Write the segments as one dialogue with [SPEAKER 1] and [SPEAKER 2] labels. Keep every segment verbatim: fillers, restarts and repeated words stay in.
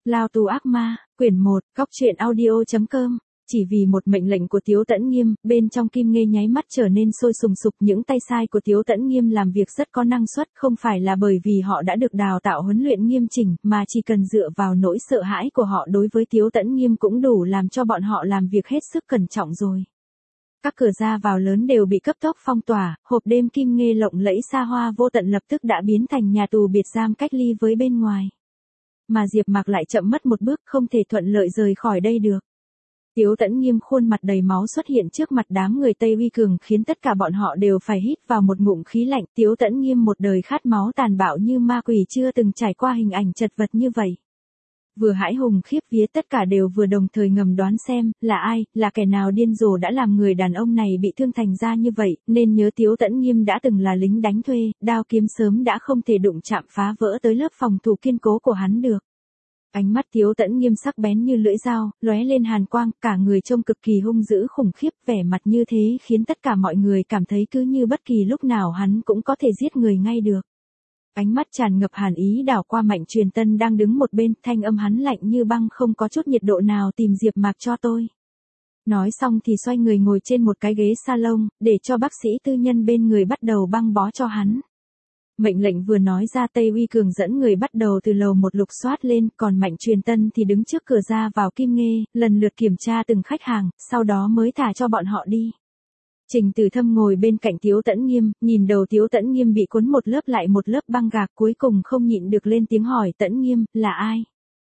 [SPEAKER 1] Lao tù ác ma, quyển một, góc truyện audio.com. Chỉ vì một mệnh lệnh của Tiếu Tẫn Nghiêm, bên trong Kim Nghê nháy mắt trở nên sôi sùng sục. Những tay sai của Tiếu Tẫn Nghiêm làm việc rất có năng suất, không phải là bởi vì họ đã được đào tạo huấn luyện nghiêm chỉnh, mà chỉ cần dựa vào nỗi sợ hãi của họ đối với Tiếu Tẫn Nghiêm cũng đủ làm cho bọn họ làm việc hết sức cẩn trọng rồi. Các cửa ra vào lớn đều bị cấp tốc phong tỏa, hộp đêm Kim Nghê lộng lẫy xa hoa vô tận lập tức đã biến thành nhà tù biệt giam cách ly với bên ngoài. Mà Diệp Mạc lại chậm mất một bước, không thể thuận lợi rời khỏi đây được. Tiếu Tẫn Nghiêm khuôn mặt đầy máu xuất hiện trước mặt đám người Tây Uy Cường, khiến tất cả bọn họ đều phải hít vào một ngụm khí lạnh. Tiếu Tẫn Nghiêm một đời khát máu tàn bạo như ma quỷ, chưa từng trải qua hình ảnh chật vật như vậy. Vừa hãi hùng khiếp vía, tất cả đều vừa đồng thời ngầm đoán xem, là ai, là kẻ nào điên rồ đã làm người đàn ông này bị thương thành ra như vậy, nên nhớ Tiếu Tẫn Nghiêm đã từng là lính đánh thuê, đao kiếm sớm đã không thể đụng chạm phá vỡ tới lớp phòng thủ kiên cố của hắn được. Ánh mắt Tiếu Tẫn Nghiêm sắc bén như lưỡi dao, lóe lên hàn quang, cả người trông cực kỳ hung dữ khủng khiếp, vẻ mặt như thế khiến tất cả mọi người cảm thấy cứ như bất kỳ lúc nào hắn cũng có thể giết người ngay được. Ánh mắt tràn ngập hàn ý đảo qua Mạnh Truyền Tân đang đứng một bên, thanh âm hắn lạnh như băng, không có chút nhiệt độ nào, tìm Diệp Mạc cho tôi. Nói xong thì xoay người ngồi trên một cái ghế salon, để cho bác sĩ tư nhân bên người bắt đầu băng bó cho hắn. Mệnh lệnh vừa nói ra, Tây Uy Cường dẫn người bắt đầu từ lầu một lục soát lên, còn Mạnh Truyền Tân thì đứng trước cửa ra vào Kim Nghê, lần lượt kiểm tra từng khách hàng, sau đó mới thả cho bọn họ đi. Trình Tử Thâm ngồi bên cạnh Tiếu Tẫn Nghiêm, nhìn đầu Tiếu Tẫn Nghiêm bị cuốn một lớp lại một lớp băng gạc, cuối cùng không nhịn được lên tiếng hỏi, Tẫn Nghiêm, là ai?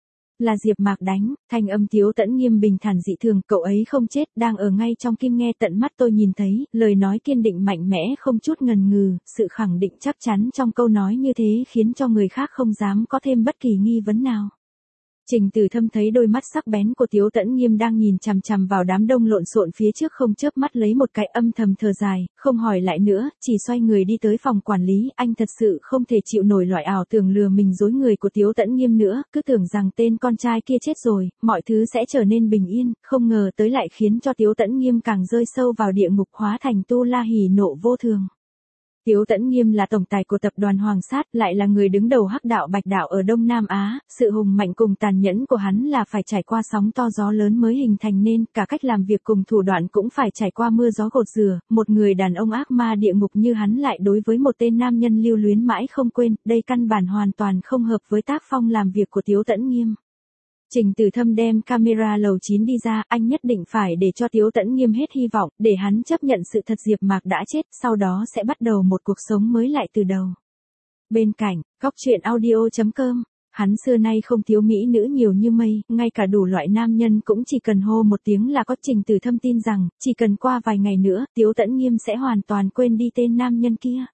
[SPEAKER 1] Là Diệp Mạc đánh. Thanh âm Tiếu Tẫn Nghiêm bình thản dị thường, cậu ấy không chết, đang ở ngay trong Kim Nghê, tận mắt tôi nhìn thấy. Lời nói kiên định mạnh mẽ không chút ngần ngừ, sự khẳng định chắc chắn trong câu nói như thế khiến cho người khác không dám có thêm bất kỳ nghi vấn nào. Trình Tử Thâm thấy đôi mắt sắc bén của Tiếu Tẫn Nghiêm đang nhìn chằm chằm vào đám đông lộn xộn phía trước, không chớp mắt lấy một cái, âm thầm thở dài, không hỏi lại nữa, chỉ xoay người đi tới phòng quản lý. Anh thật sự không thể chịu nổi loại ảo tưởng lừa mình dối người của Tiếu Tẫn Nghiêm nữa, cứ tưởng rằng tên con trai kia chết rồi, mọi thứ sẽ trở nên bình yên, không ngờ tới lại khiến cho Tiếu Tẫn Nghiêm càng rơi sâu vào địa ngục, hóa thành tu la hỉ nộ vô thường. Tiếu Tẫn Nghiêm là tổng tài của tập đoàn Hoàng Sát, lại là người đứng đầu Hắc đạo Bạch đạo ở Đông Nam Á, sự hùng mạnh cùng tàn nhẫn của hắn là phải trải qua sóng to gió lớn mới hình thành nên, cả cách làm việc cùng thủ đoạn cũng phải trải qua mưa gió gột rửa. Một người đàn ông ác ma địa ngục như hắn lại đối với một tên nam nhân lưu luyến mãi không quên, đây căn bản hoàn toàn không hợp với tác phong làm việc của Tiếu Tẫn Nghiêm. Trình Tử Thâm đem camera lầu chín đi ra, anh nhất định phải để cho Tiếu Tẫn Nghiêm hết hy vọng, để hắn chấp nhận sự thật Diệp Mạc đã chết, sau đó sẽ bắt đầu một cuộc sống mới lại từ đầu. Bên cạnh, góc truyện audio.com, hắn xưa nay không thiếu mỹ nữ nhiều như mây, ngay cả đủ loại nam nhân cũng chỉ cần hô một tiếng là có. Trình Tử Thâm tin rằng, chỉ cần qua vài ngày nữa, Tiếu Tẫn Nghiêm sẽ hoàn toàn quên đi tên nam nhân kia.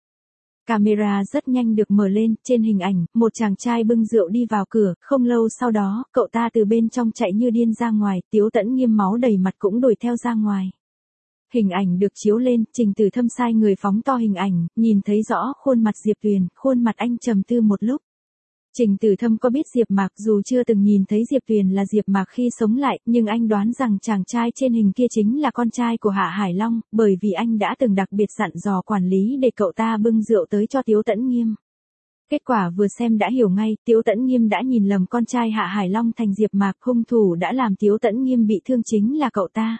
[SPEAKER 1] Camera rất nhanh được mở lên, trên hình ảnh, một chàng trai bưng rượu đi vào cửa, không lâu sau đó, cậu ta từ bên trong chạy như điên ra ngoài, Tiếu Tẫn Nghiêm máu đầy mặt cũng đuổi theo ra ngoài. Hình ảnh được chiếu lên, Trình Tử Thâm sai người phóng to hình ảnh, nhìn thấy rõ khuôn mặt Diệp Tuyền, khuôn mặt anh trầm tư một lúc. Trình Tử Thâm có biết Diệp Mạc, dù chưa từng nhìn thấy Diệp Tuyền là Diệp Mạc khi sống lại, nhưng anh đoán rằng chàng trai trên hình kia chính là con trai của Hạ Hải Long, bởi vì anh đã từng đặc biệt dặn dò quản lý để cậu ta bưng rượu tới cho Tiếu Tẫn Nghiêm. Kết quả vừa xem đã hiểu ngay, Tiếu Tẫn Nghiêm đã nhìn lầm con trai Hạ Hải Long thành Diệp Mạc, hung thủ đã làm Tiếu Tẫn Nghiêm bị thương chính là cậu ta.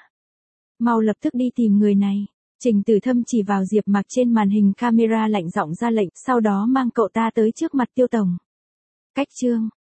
[SPEAKER 1] Mau lập tức đi tìm người này. Trình Tử Thâm chỉ vào Diệp Mạc trên màn hình camera lạnh giọng ra lệnh, sau đó mang cậu ta tới trước mặt Tiêu tổng. Cách chương